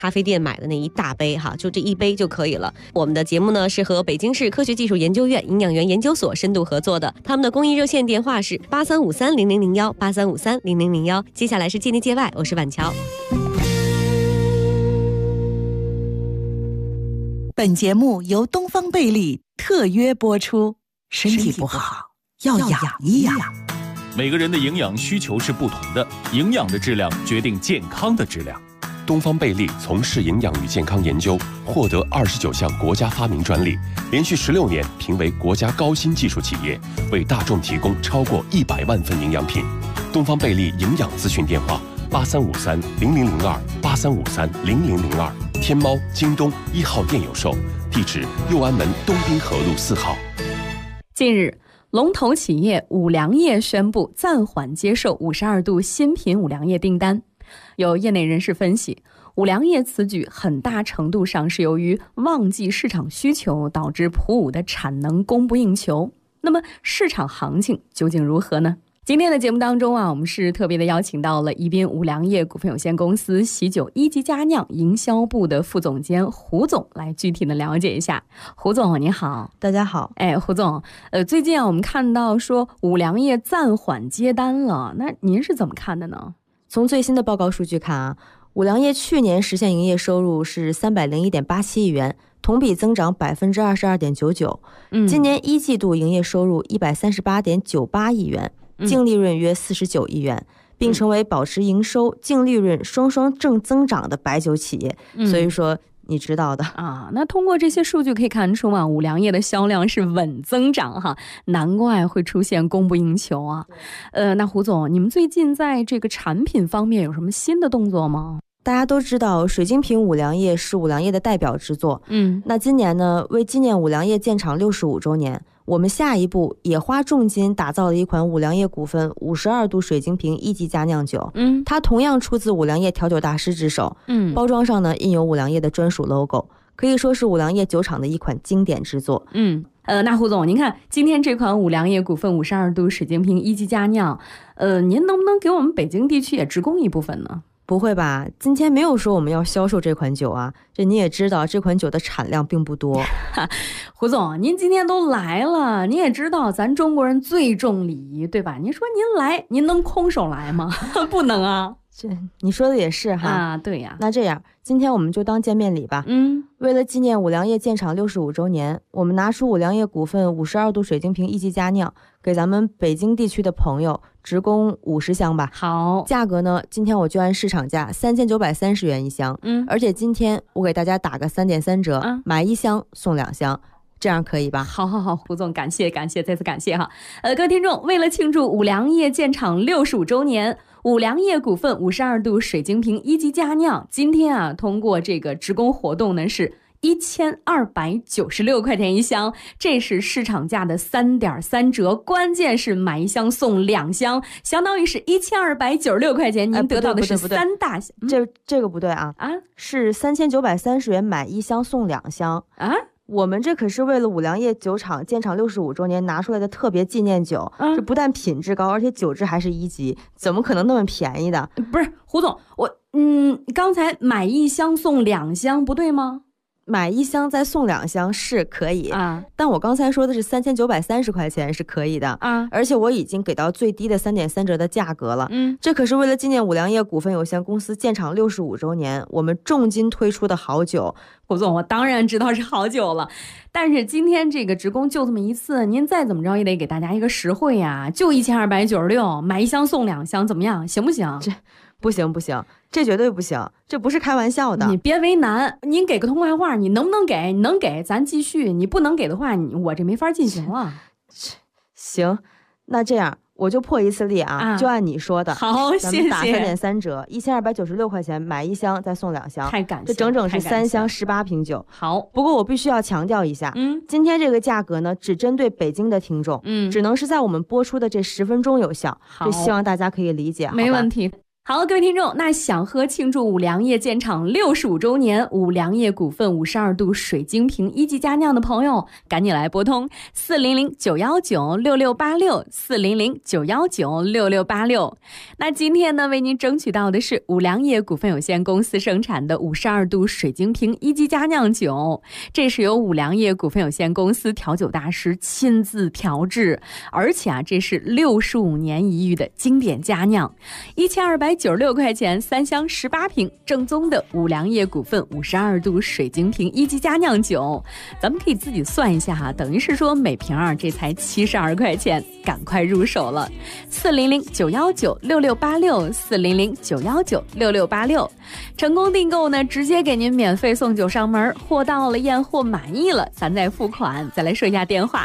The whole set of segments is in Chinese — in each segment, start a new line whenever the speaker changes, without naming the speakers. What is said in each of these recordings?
咖啡店买的那一大杯哈，就这一杯就可以了。我们的节目呢是和北京市科学技术研究院营养员研究所深度合作的，他们的公益热线电话是83530001，83530001。接下来是界内界外，我是婉乔。
本节目由东方贝利特约播出，身体不好要养一养。
每个人的营养需求是不同的，营养的质量决定健康的质量。
东方贝利从事营养与健康研究，获得29项国家发明专利，连续16年评为国家高新技术企业，为大众提供超过100万份营养品。东方贝利营养咨询电话83530002，83530002，天猫、京东1号店有售，地址右安门东滨河路4号。
近日，龙头企业五粮液宣布暂缓接受52度新品五粮液订单。有业内人士分析，五粮液此举很大程度上是由于旺季市场需求导致普五的产能供不应求。那么市场行情究竟如何呢？今天的节目当中我们是特别的邀请到了宜宾五粮液股份有限公司喜酒一级佳酿营销部的副总监胡总来具体的了解一下。胡总你好。
大家好。
胡总，最近我们看到说五粮液暂缓接单了，那您是怎么看的呢？
从最新的报告数据看五粮液去年实现营业收入是301.87亿元，同比增长22.99%。今年一季度营业收入138.98亿元，净利润约49亿元，并成为保持营收、净利润双双正增长的白酒企业。所以说你知道的
那通过这些数据可以看出五粮液的销量是稳增长哈，难怪会出现供不应求啊。那胡总，你们最近在这个产品方面有什么新的动作吗？
大家都知道水晶瓶五粮液是五粮液的代表之作。那今年呢，为纪念五粮液建厂65周年，我们下一步也花重金打造了一款五粮液股份52度水晶瓶一级佳酿酒。它同样出自五粮液调酒大师之手。包装上呢印有五粮液的专属 logo， 可以说是五粮液酒厂的一款经典之作。
那胡总，您看今天这款五粮液股份52度水晶瓶一级佳酿，您能不能给我们北京地区也直供一部分呢？
不会吧，今天没有说我们要销售这款酒啊，这你也知道这款酒的产量并不多。
胡总，您今天都来了，您也知道咱中国人最重礼仪，对吧？您说您来，您能空手来吗？不能啊。
这你说的也是哈。
对呀。
那这样今天我们就当见面礼吧。为了纪念五粮液建厂65周年，我们拿出五粮液股份52度水晶瓶一级佳酿，给咱们北京地区的朋友直供50箱吧。
好，
价格呢，今天我就按市场价3930元一箱。而且今天我给大家打个3.3折，买1箱送2箱。这样可以吧？
好，胡总，感谢，再次感谢哈。各位听众，为了庆祝五粮液建厂65周年，五粮液股份52度水晶瓶一级佳酿今天通过这个直供活动呢是1296块钱一箱，这是市场价的3.3折，关键是买1箱送2箱，相当于是1296块钱，您得到的是3大箱。
这个不对啊，是3930元买1箱送2箱啊。我们这可是为了五粮液酒厂建厂65周年拿出来的特别纪念酒，这不但品质高，而且酒质还是1级，怎么可能那么便宜的？
不是胡总，刚才买1箱送2箱不对吗？
买1箱再送2箱是可以但我刚才说的是3930块钱是可以的而且我已经给到最低的3.3折的价格了。这可是为了纪念五粮液股份有限公司建厂65周年，我们重金推出的好酒。
胡总，我当然知道是好酒了，但是今天这个直供就这么一次，您再怎么着也得给大家一个实惠呀，就1296，买1箱送2箱，怎么样？行不行？
这不行，这绝对不行，这不是开玩笑的。
你别为难，您给个痛快话，你能不能给？你能给咱继续，你不能给的话，我这没法进行了。
行，那这样我就破一次例就按你说的。
好，谢谢。
打3.3折，1296块钱买1箱再送2箱，
太感谢，
这整整是3箱18瓶酒。
好，
不过我必须要强调一下，今天这个价格呢，只针对北京的听众，只能是在我们播出的这10分钟有效，这希望大家可以理解。
没问题。 好，各位听众，那想喝庆祝五粮液建厂65周年五粮液股份52度水晶瓶1级佳酿的朋友，赶紧来拨通400-919-6686，400-919-6686。那今天呢，为您争取到的是五粮液股份有限公司生产的52度水晶瓶1级佳酿酒，这是由五粮液股份有限公司调酒大师亲自调制，而且这是65年一遇的经典佳酿，1296块钱3箱18瓶，正宗的五粮液股份52度水晶瓶1级佳酿酒，咱们可以自己算一下哈，等于是说每瓶这才72块钱，赶快入手了。400-919-6686，400-919-6686，成功订购呢，直接给您免费送酒上门，货到了验货满意了，咱再付款。再来说一下电话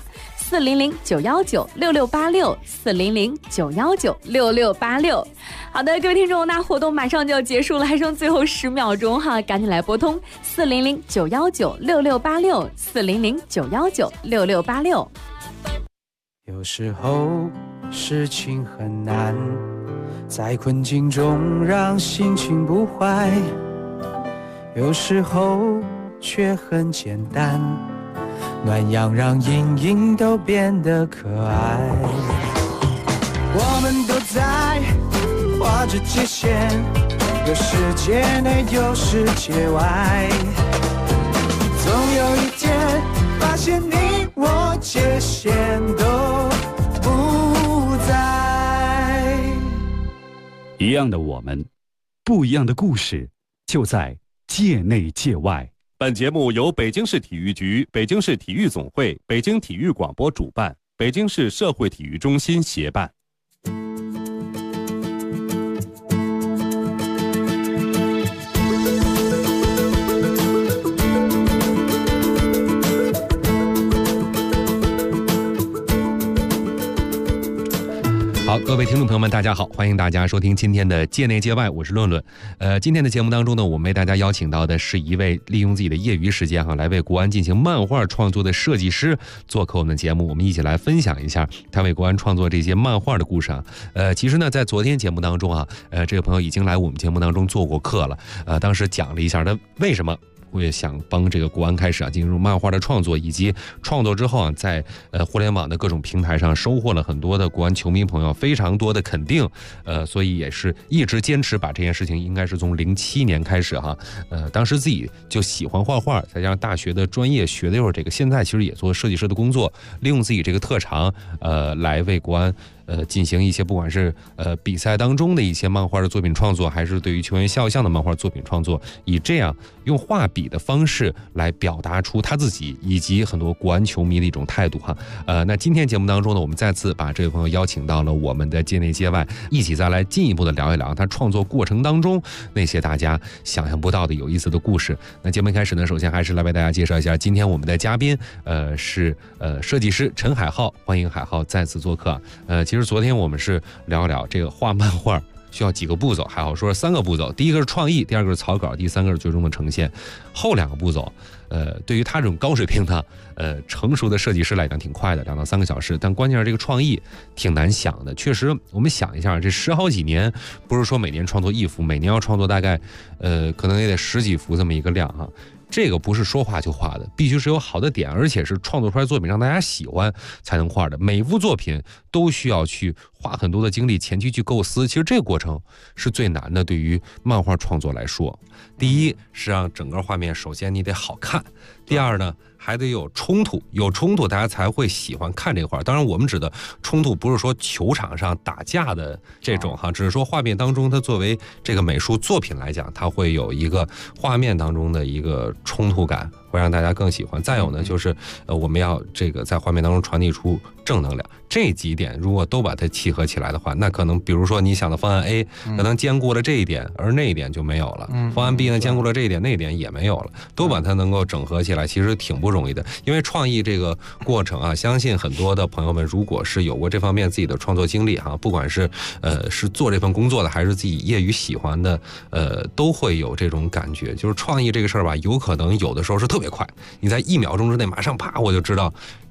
：400-919-6686，400-919-6686。好的，各位听众，那活动马上就要结束了，还剩最后10秒钟哈，赶紧来拨通400-919-6686，400-919-6686。
有时候事情很难，在困境中让心情不坏，有时候却很简单，暖阳让阴影都变得可爱。我们都在画着界限，有世界内有世界外，总有一天发现你我界限都不在。
一样的我们，不一样的故事，就在界内界外。
本节目由北京市体育局、北京市体育总会、北京体育广播主办，北京市社会体育中心协办。
好，各位听众朋友们，大家好，欢迎大家收听今天的界内界外，我是论论。今天的节目当中呢，我们为大家邀请到的是一位利用自己的业余时间来为国安进行漫画创作的设计师做客我们的节目，我们一起来分享一下他为国安创作这些漫画的故事其实呢，在昨天节目当中这个朋友已经来我们节目当中做过客了，当时讲了一下他为什么会想帮这个国安开始进入漫画的创作，以及创作之后在互联网的各种平台上收获了很多的国安球迷朋友非常多的肯定，所以也是一直坚持把这件事情，应该是从07年开始当时自己就喜欢画画，再加上大学的专业学的又是这个，现在其实也做设计师的工作，利用自己这个特长来为国安进行一些不管是比赛当中的一些漫画的作品创作，还是对于球员肖像的漫画作品创作，以这样用画笔的方式来表达出他自己以及很多国安球迷的一种态度那今天节目当中呢，我们再次把这位朋友邀请到了我们的界内界外，一起再来进一步的聊一聊他创作过程当中那些大家想象不到的有意思的故事。那节目一开始呢，首先还是来为大家介绍一下今天我们的嘉宾是设计师陈海浩，欢迎海浩再次做客。其实昨天我们是聊一聊这个画漫画需要几个步骤，还好说3个步骤，第一个是创意，第二个是草稿，第三个是最终的呈现。后2个步骤对于他这种高水平的成熟的设计师来讲挺快的，2到3个小时，但关键是这个创意挺难想的。确实我们想一下，这10好几年不是说每年创作1幅，每年要创作大概可能也得10几幅这么一个量这个不是说画就画的，必须是有好的点，而且是创作出来作品让大家喜欢才能画的。每一幅作品都需要去花很多的精力前期去构思，其实这个过程是最难的，对于漫画创作来说。第一是让整个画面首先你得好看，第二呢还得有冲突，有冲突大家才会喜欢看这个画。当然我们指的冲突不是说球场上打架的这种只是说画面当中它作为这个美术作品来讲，它会有一个画面当中的一个冲突感，会让大家更喜欢。再有呢就是我们要这个在画面当中传递出正能量，这几点如果都把它契合起来的话，那可能比如说你想的方案 A 可能兼顾了这一点，而那一点就没有了，方案 B 呢兼顾了这一点，那一点也没有了，都把它能够整合起来，其实挺不容易的。因为创意这个过程相信很多的朋友们如果是有过这方面自己的创作经历不管是是做这份工作的，还是自己业余喜欢的都会有这种感觉。就是创意这个事儿吧，有可能有的时候是特别快，你在1秒钟之内马上啪我就知道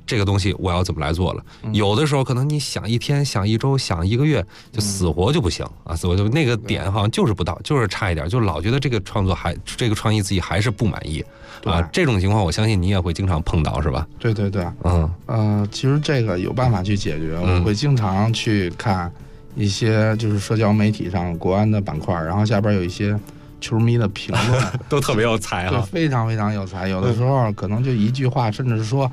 这个东西我要怎么来做了。有的时候可能你想一天、想一周、想一个月，就死活就不行啊，死活就那个点好像就是不到，就是差一点，就老觉得这个这个创意自己还是不满意啊。这种情况我相信你也会经常碰到，是吧？
对对对，其实这个有办法去解决。我会经常去看一些就是社交媒体上国安的板块，然后下边有一些球迷的评论
都特别有才
对，非常非常有才。有的时候可能就一句话，甚至是说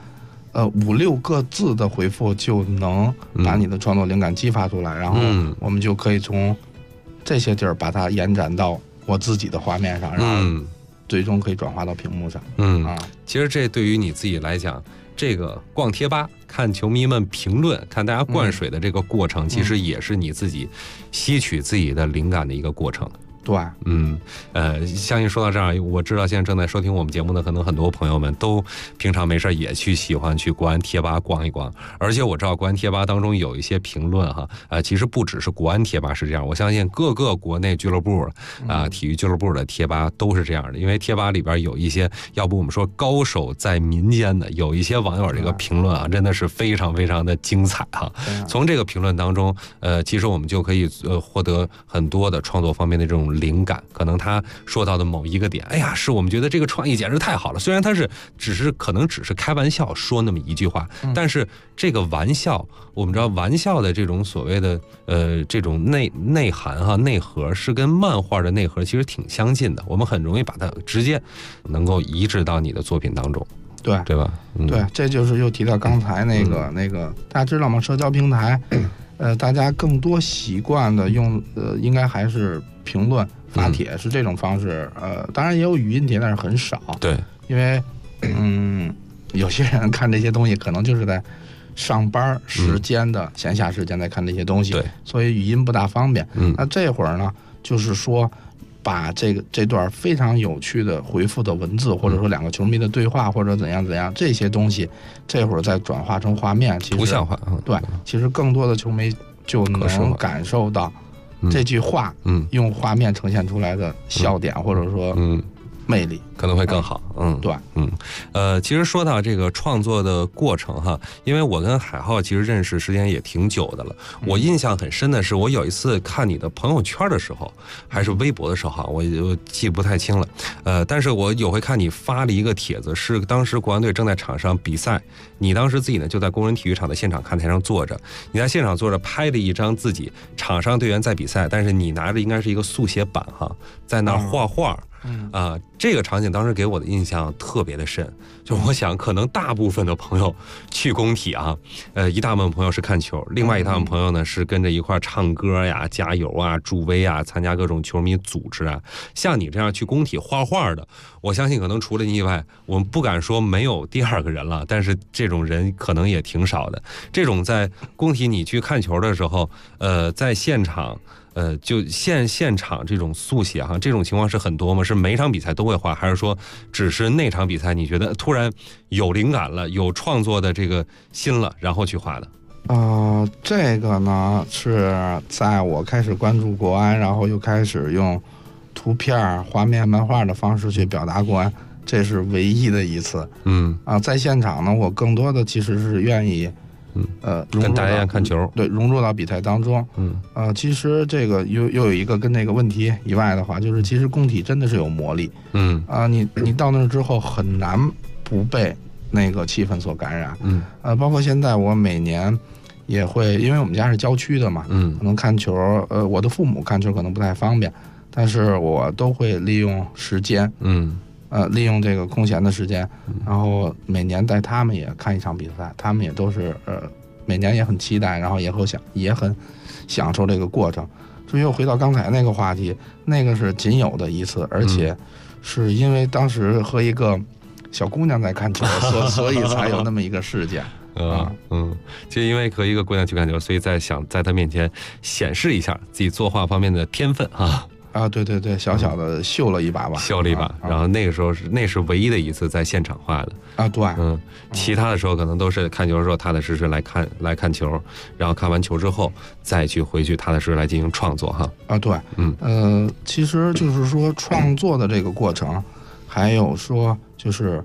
5-6个字的回复就能把你的创作灵感激发出来，然后我们就可以从这些地儿把它延展到我自己的画面上，然后最终可以转化到屏幕上。
其实这对于你自己来讲，这个逛贴吧、看球迷们评论、看大家灌水的这个过程，其实也是你自己吸取自己的灵感的一个过程。
对，
相信说到这儿，我知道现在正在收听我们节目的可能很多朋友们都平常没事也喜欢去国安贴吧逛一逛，而且我知道国安贴吧当中有一些评论哈，其实不只是国安贴吧是这样，我相信各个国内俱乐部体育俱乐部的贴吧都是这样的，因为贴吧里边有一些，要不我们说高手在民间的，有一些网友这个评论真的是非常非常的精彩哈。从这个评论当中，其实我们就可以获得很多的创作方面的这种灵感，可能他说到的某一个点，哎呀，是我们觉得这个创意简直太好了。虽然他是可能只是开玩笑说那么一句话，但是这个玩笑，我们知道玩笑的这种所谓的这种内涵内核是跟漫画的内核其实挺相近的，我们很容易把它直接能够移植到你的作品当中。对吧？
对，这就是又提到刚才那个，大家知道吗？社交平台，大家更多习惯的用应该还是评论发帖是这种方式。当然也有语音帖，但是很少。
对，
因为有些人看这些东西可能就是在上班时间的闲暇时间在看这些东西，
对，
所以语音不大方便。那这会儿呢，就是说把这段非常有趣的回复的文字，或者说两个球迷的对话，或者怎样这些东西，这会儿再转化成画面，其实
图像化，
对，其实更多的球迷就能感受到这句话用画面呈现出来的笑点，或者说魅力
可能会更好。
对，
其实说到这个创作的过程哈，因为我跟海浩其实认识时间也挺久的了。我印象很深的是，我有一次看你的朋友圈的时候，还是微博的时候，我记不太清了。但是我有回看你发了一个帖子，是当时国安队正在场上比赛，你当时自己呢就在工人体育场的现场看台上坐着，你在现场坐着拍了一张自己场上队员在比赛，但是你拿着应该是一个速写板哈，在那儿画画。这个场景当时给我的印象特别的深，就我想可能大部分的朋友去工体一大部分朋友是看球，另外一大部分朋友呢是跟着一块唱歌呀、加油啊、助威啊、参加各种球迷组织啊。像你这样去工体画画的，我相信可能除了你以外，我们不敢说没有第二个人了，但是这种人可能也挺少的。这种在工体你去看球的时候，在现场。就现场这种速写这种情况是很多吗？是每场比赛都会画，还是说只是那场比赛你觉得突然有灵感了，有创作的这个心了，然后去画的？
这个呢是在我开始关注国安，然后又开始用图片、画面、漫画的方式去表达国安，这是唯一的一次。在现场呢，我更多的其实是愿意。
跟大家一样看球，
对，融入到比赛当中。其实这个又有一个跟那个问题以外的话，就是其实工体真的是有魔力。你到那之后很难不被那个气氛所感染。包括现在我每年也会，因为我们家是郊区的嘛，可能看球，我的父母看球可能不太方便，但是我都会利用时间，利用这个空闲的时间，然后每年带他们也看一场比赛，他们也都是每年也很期待，然后也很享受这个过程。所以又回到刚才那个话题，那个是仅有的一次，而且是因为当时和一个小姑娘在看球，所以才有那么一个事件。
就因为和一个姑娘去看球，所以想在她面前显示一下自己作画方面的天分
对对对，小小的秀了一把吧，
然后那个时候那是唯一的一次在现场画的
对，
其他的时候可能都是看球的时候踏踏实实来看球，然后看完球之后再回去踏踏实实来进行创作
对，其实就是说创作的这个过程，还有说就是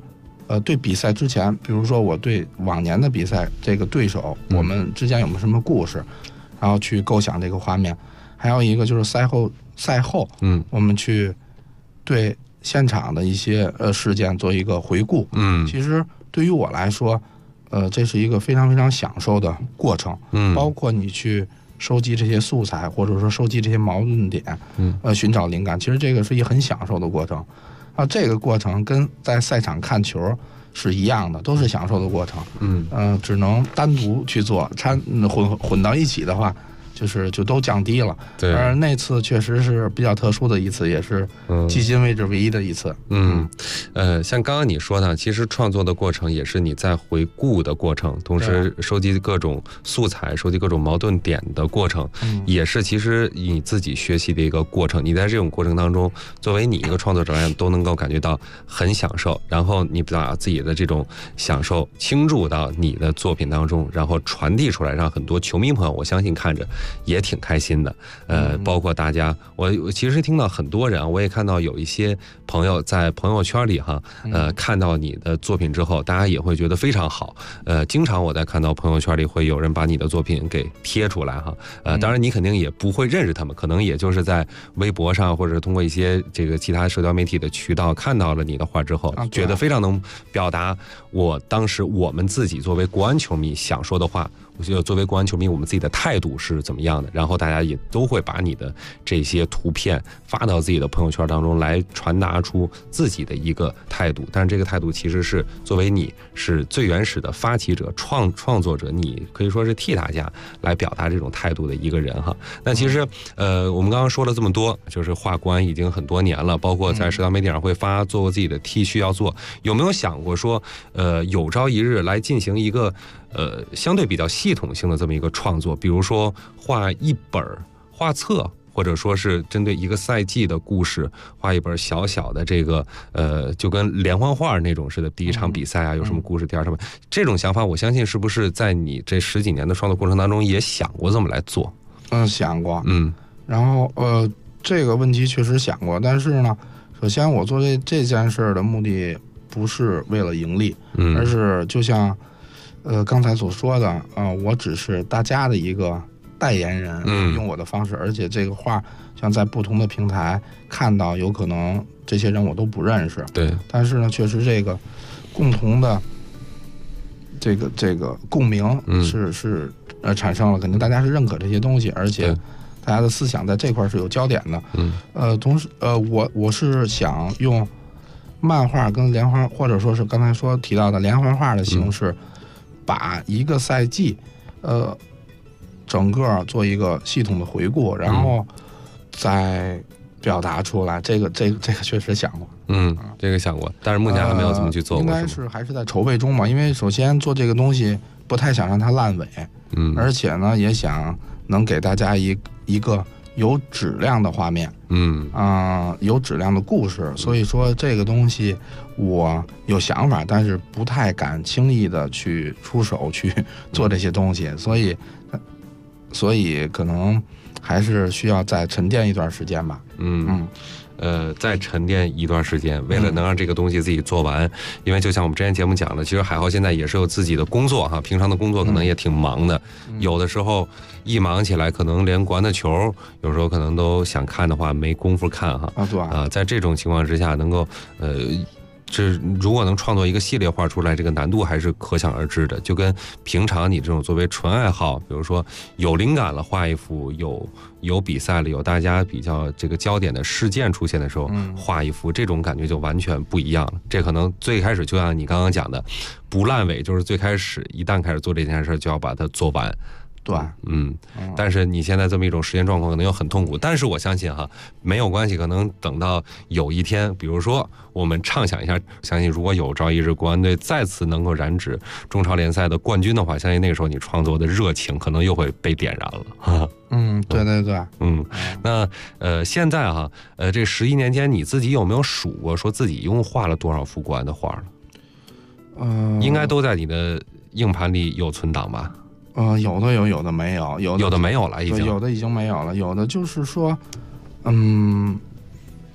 对比赛之前，比如说我对往年的比赛这个对手，我们之间有没有什么故事，然后去构想这个画面。还有一个就是赛后，我们去对现场的一些事件做一个回顾。其实对于我来说，这是一个非常非常享受的过程。包括你去收集这些素材，或者说收集这些矛盾点，寻找灵感，其实这个是一个很享受的过程。这个过程跟在赛场看球是一样的，都是享受的过程。只能单独去做，混到一起的话，就都降低了。
对，
而那次确实是比较特殊的一次，也是迄今为止唯一的一次。
像刚刚你说的，其实创作的过程也是你在回顾的过程，同时收集各种素材、收集各种矛盾点的过程，也是其实你自己学习的一个过程。你在这种过程当中，作为你一个创作者来讲，都能够感觉到很享受，然后你把自己的这种享受倾注到你的作品当中，然后传递出来，让很多球迷朋友，我相信看着也挺开心的。包括大家，我其实听到很多人，我也看到有一些朋友在朋友圈里看到你的作品之后，大家也会觉得非常好。经常我在看到朋友圈里会有人把你的作品给贴出来当然你肯定也不会认识他们，可能也就是在微博上或者通过一些这个其他社交媒体的渠道看到了你的画之后，觉得非常能表达我当时我们自己作为国安球迷想说的话。我觉得作为国安球迷，我们自己的态度是怎么样的，然后大家也都会把你的这些图片发到自己的朋友圈当中来，传达出自己的一个态度。但是这个态度其实是作为你是最原始的发起者、创作者，你可以说是替大家来表达这种态度的一个人那其实我们刚刚说了这么多，就是画国安已经很多年了，包括在社交媒体上会做过自己的 T 恤要做，有没有想过说有朝一日来进行一个相对比较系统性的这么一个创作，比如说画一本画册，或者说是针对一个赛季的故事画一本小小的这个就跟连环画那种似的，第一场比赛有什么故事，第二场这种想法，我相信是不是在你这10几年的创作过程当中也想过这么来做？
想过。然后这个问题确实想过，但是呢，首先我做这件事的目的不是为了盈利，而是就像刚才所说的，我只是大家的一个代言人，用我的方式，而且这个画像在不同的平台看到，有可能这些人我都不认识，
对，
但是呢，确实这个共同的这个共鸣是产生了，肯定大家是认可这些东西，而且大家的思想在这块是有焦点的，同时我是想用漫画跟连环，或者说是刚才提到的连环画的形式。把一个赛季，整个做一个系统的回顾，然后再表达出来。这个确实想过，
这个想过，但是目前还没有这么去做过。
应该是还是在筹备中嘛，因为首先做这个东西不太想让它烂尾，而且呢也想能给大家一个有质量的画面，有质量的故事，所以说这个东西我有想法，但是不太敢轻易的去出手去做这些东西，所以可能还是需要再沉淀一段时间吧。
再沉淀一段时间，为了能让这个东西自己做完，因为就像我们之前节目讲的，其实海浩现在也是有自己的工作平常的工作可能也挺忙的，有的时候一忙起来，可能连国安的球有时候可能都想看的话没功夫看在这种情况之下，能够如果能创作一个系列画出来，这个难度还是可想而知的。就跟平常你这种作为纯爱好，比如说有灵感了画一幅，有比赛了，有大家比较这个焦点的事件出现的时候，画一幅，这种感觉就完全不一样了。这可能最开始就像你刚刚讲的，不烂尾，就是最开始一旦开始做这件事，就要把它做完。
对，
但是你现在这么一种时间状况可能又很痛苦，但是我相信没有关系，可能等到有一天，比如说我们畅想一下，相信如果有朝一日国安队再次能够染指中超联赛的冠军的话，相信那个时候你创作的热情可能又会被点燃了。
对对对，
那现在这11年间你自己有没有数过，说自己一共画了多少幅国安的画了？应该都在你的硬盘里有存档吧？
有的有，有的没有，
有的没有了，已经
有的已经没有了，有的就是说，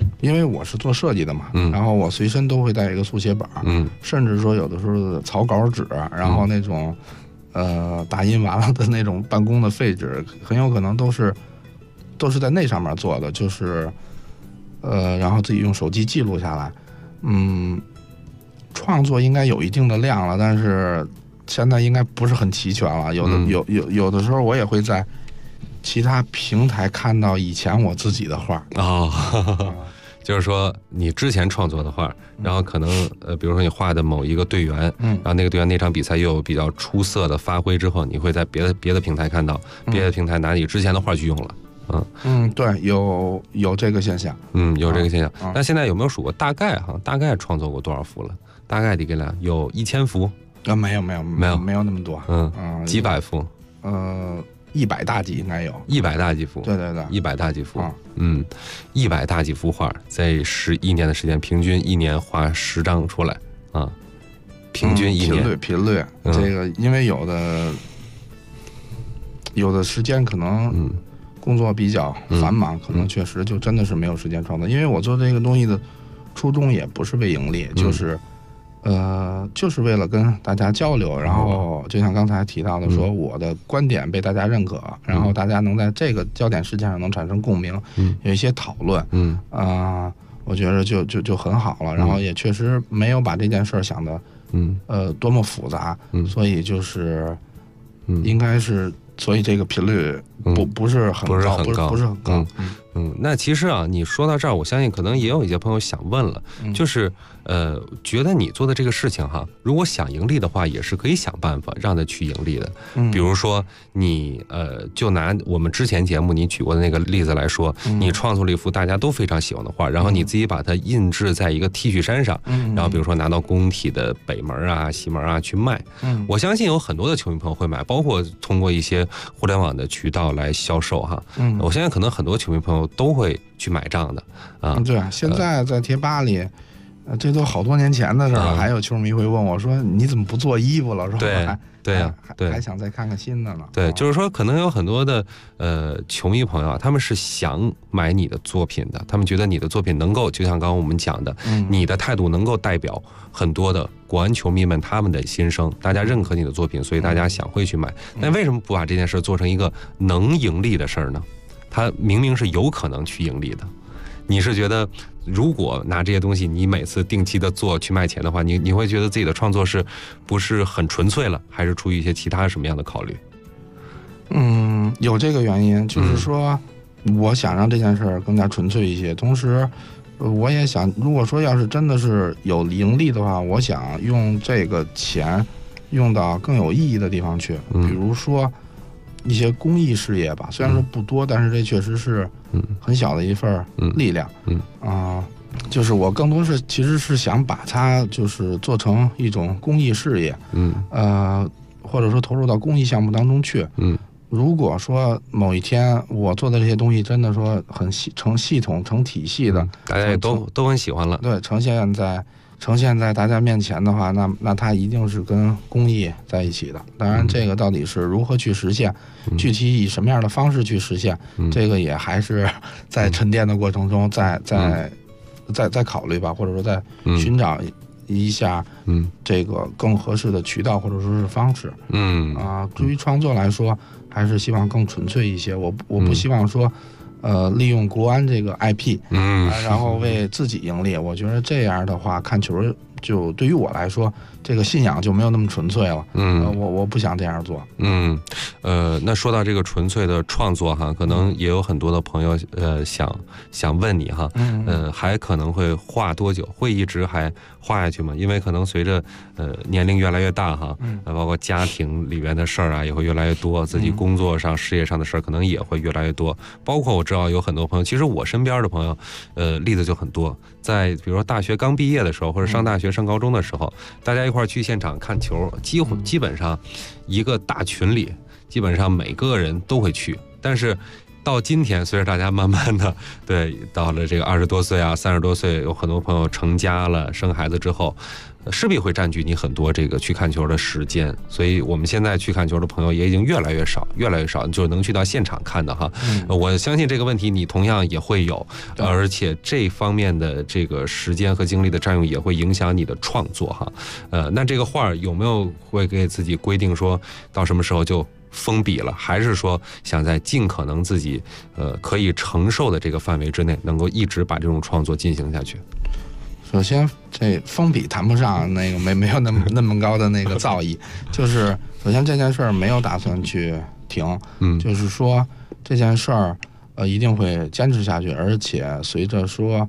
因为我是做设计的嘛，然后我随身都会带一个速写本，甚至说有的时候草稿纸，然后那种打印完了的那种办公的废纸，很有可能都是在那上面做的，就是然后自己用手机记录下来。创作应该有一定的量了，但是现在应该不是很齐全了。有的时候我也会在其他平台看到以前我自己的画
就是说你之前创作的画，然后可能比如说你画的某一个队员，然后那个队员那场比赛又有比较出色的发挥之后，你会在别的平台看到，别的平台拿你之前的画去用了。
对，有这个现象，
有这个现象。那现在有没有数过大概创作过多少幅了？大概得给俩有1000幅
没有那么多，
几百幅
，100大几应该有
，100大几幅，
对
，100大几幅，100大几幅画，在11年的时间，平均1年画10张出来啊，平均1年
频率，这个因为有的时间可能工作比较繁忙，可能确实就真的是没有时间创作。因为我做这个东西的初衷也不是为盈利，就是为了跟大家交流，然后就像刚才提到的说，我的观点被大家认可，然后大家能在这个焦点事件上能产生共鸣，有一些讨论，我觉得就很好了。然后也确实没有把这件事想的多么复杂，所以就是应该是，所以这个频率不是很高，不是很高。
那其实啊，你说到这儿，我相信可能也有一些朋友想问了，就是觉得你做的这个事情哈，如果想盈利的话，也是可以想办法让它去盈利的。比如说你就拿我们之前节目你举过的那个例子来说，你创作了一幅大家都非常喜欢的画，然后你自己把它印制在一个 T 恤衫上，然后比如说拿到工体的北门啊、西门啊去卖。我相信有很多的球迷朋友会买，包括通过一些互联网的渠道来销售哈。我相信可能很多球迷朋友都会去买账的啊。
对，现在在贴吧里，这都好多年前的事了，还有球迷会问我说：“你怎么不做衣服了？”说还想再看看新的呢。
对，就是说可能有很多的球迷朋友啊，他们是想买你的作品的，他们觉得你的作品能够，就像刚刚我们讲的，你的态度能够代表很多的国安球迷们他们的心声，大家认可你的作品，所以大家想会去买。但为什么不把这件事做成一个能盈利的事儿呢？它明明是有可能去盈利的。你是觉得如果拿这些东西你每次定期的做去卖钱的话，你会觉得自己的创作是不是很纯粹了，还是出于一些其他什么样的考虑？
有这个原因，就是说我想让这件事更加纯粹一些，同时我也想，如果说要是真的是有盈利的话，我想用这个钱用到更有意义的地方去，比如说一些公益事业吧，虽然说不多，但是这确实是很小的一份力量。就是我更多是其实是想把它就是做成一种公益事业，或者说投入到公益项目当中去。如果说某一天我做的这些东西真的说很成系统、成体系的，
大家也都很喜欢了，
对，呈现在大家面前的话，那它一定是跟公益在一起的。当然，这个到底是如何去实现，具体以什么样的方式去实现，这个也还是在沉淀的过程中再考虑吧，或者说再寻找一下这个更合适的渠道或者说是方式。至于创作来说，还是希望更纯粹一些。我不希望说利用国安这个 IP，然后为自己盈利。我觉得这样的话，看球就对于我来说，这个信仰就没有那么纯粹了。我不想这样做。
那说到这个纯粹的创作哈，可能也有很多的朋友想问你哈，还可能会画多久？会一直还画下去吗？因为可能随着年龄越来越大哈，包括家庭里边的事儿啊也会越来越多，自己工作上、事业上的事儿可能也会越来越多。包括我知道有很多朋友，其实我身边的朋友，例子就很多。在比如说大学刚毕业的时候，或者上大学、上高中的时候，大家一块儿去现场看球，基本上一个大群里，基本上每个人都会去。但是到今天，随着大家慢慢的对到了这个20多岁啊、30多岁，有很多朋友成家了、生孩子之后，势必会占据你很多这个去看球的时间。所以我们现在去看球的朋友也已经越来越少，就是能去到现场看的哈。我相信这个问题你同样也会有，而且这方面的这个时间和精力的占用也会影响你的创作哈。那这个画有没有会给自己规定说到什么时候就封笔了，还是说想在尽可能自己可以承受的这个范围之内，能够一直把这种创作进行下去？
首先，这封笔谈不上那个没有那么高的那个造诣，就是首先这件事儿没有打算去停，就是说这件事儿一定会坚持下去，而且随着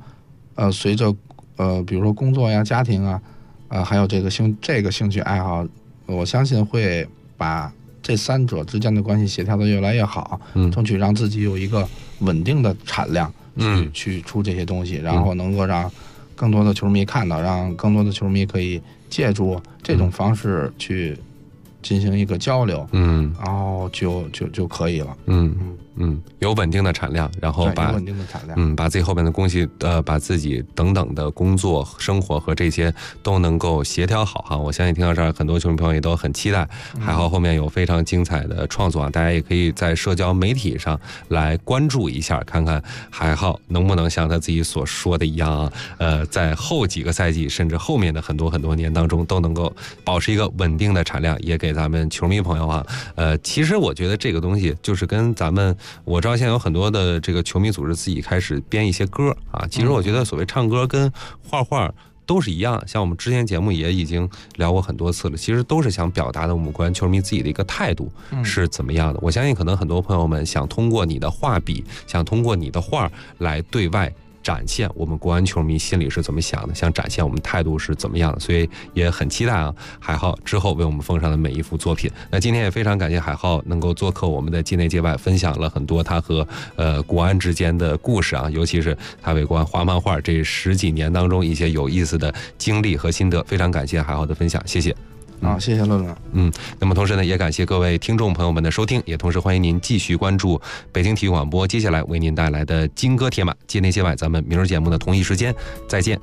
比如说工作呀、家庭啊，还有这个兴趣爱好，我相信会把这三者之间的关系协调的越来越好，争取让自己有一个稳定的产量去出这些东西，然后能够让更多的球迷看到，让更多的球迷可以借助这种方式去进行一个交流，然后就可以了。有稳定的产量，然后把稳定的产量，把自己后边的东西，把自己等等的工作、生活和这些都能够协调好哈。我相信听到这儿，很多球迷朋友也都很期待海浩后面有非常精彩的创作啊，大家也可以在社交媒体上来关注一下，看看海浩能不能像他自己所说的一样啊，在后几个赛季甚至后面的很多年当中都能够保持一个稳定的产量，也给咱们球迷朋友啊，其实我觉得这个东西就是跟咱们。我知道现在有很多的这个球迷组织自己开始编一些歌啊，其实我觉得所谓唱歌跟画画都是一样，像我们之前节目也已经聊过很多次了，其实都是想表达的我们国安球迷自己的一个态度是怎么样的。我相信可能很多朋友们想通过你的画笔，想通过你的画来对外展现我们国安球迷心里是怎么想的，想展现我们态度是怎么样的，所以也很期待啊海浩之后为我们奉上的每一幅作品。那今天也非常感谢海浩能够做客我们的界内界外，分享了很多他和国安之间的故事啊，尤其是他为国安画漫画这10几年当中一些有意思的经历和心得，非常感谢海浩的分享，谢谢。 好，谢谢乐乐。
那么同时呢，也感谢各位听众朋友们的收听，也同时欢迎您继续关注北京体育广播接下来为您带来的金歌铁马，界内界外，咱们明儿节目的同一时间再见。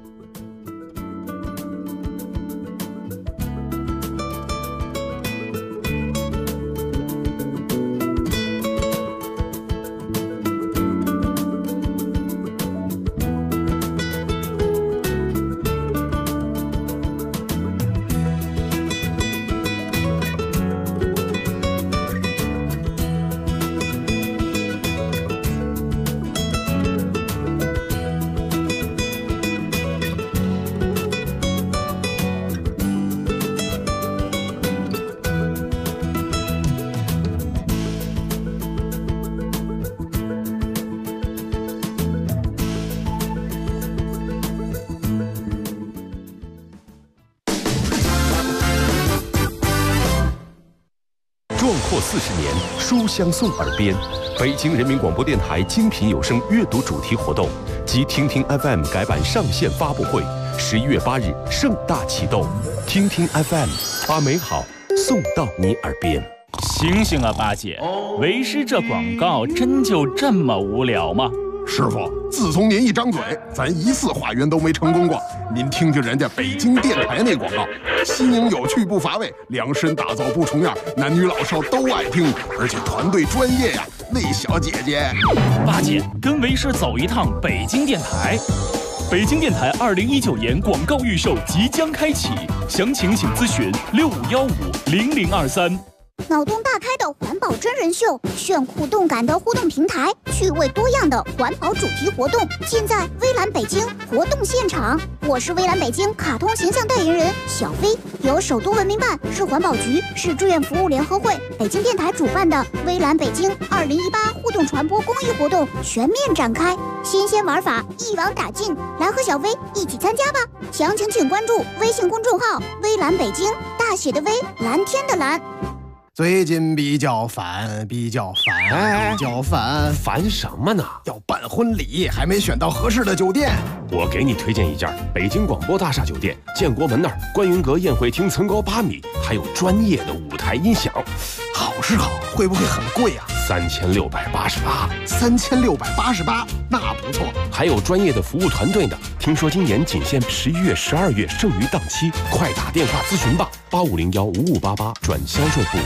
壮阔40年，书香送耳边。北京人民广播电台精品有声阅读主题活动及听听 FM 改版上线发布会，11月8日盛大启动。听听 FM， 把美好送到你耳边。
醒醒啊，八姐，为师这广告真就这么无聊吗？
师傅，自从您一张嘴，咱1次化缘都没成功过。您听听人家北京电台那广告，新颖有趣不乏味，量身打造不重样，男女老少都爱听，而且团队专业呀。那小姐姐，
八姐跟为师走一趟北京电台。北京电台2019年广告预售即将开启，详情请咨询65150023。
脑洞大开的环保真人秀，炫酷动感的互动平台，趣味多样的环保主题活动，尽在微蓝北京活动现场。我是微蓝北京卡通形象代言人小飞，由首都文明办、市环保局、市志愿服务联合会、北京电台主办的微蓝北京2018互动传播公益活动全面展开，新鲜玩法一网打尽，来和小飞一起参加吧！详情请关注微信公众号微蓝北京，大写的微，蓝天的蓝。
最近比较烦，
烦什么呢？
要办婚礼，还没选到合适的酒店。
我给你推荐一家北京广播大厦酒店，建国门那儿观云阁宴会厅层高8米，还有专业的舞台音响。
好是好，会不会很贵啊？
3688，那不错。
还有专业的服务团队呢。听说今年仅限11月、12月剩余档期，快打电话咨询吧，85015588转销售部。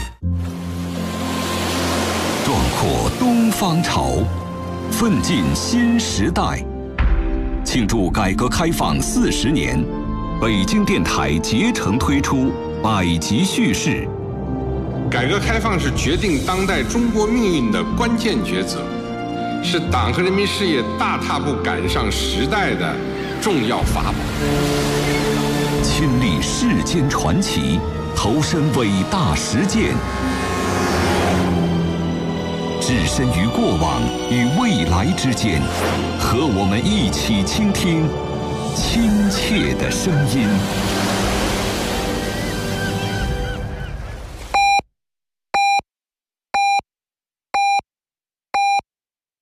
壮阔东方潮，奋进新时代。庆祝改革开放40年，北京电台竭诚推出百集叙事。
改革开放是决定当代中国命运的关键抉择，是党和人民事业大踏步赶上时代的重要法宝。
亲历世间传奇，投身伟大实践，置身于过往与未来之间，和我们一起倾听亲切的声音。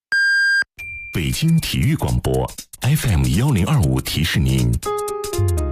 北京体育广播 FM1025提示您。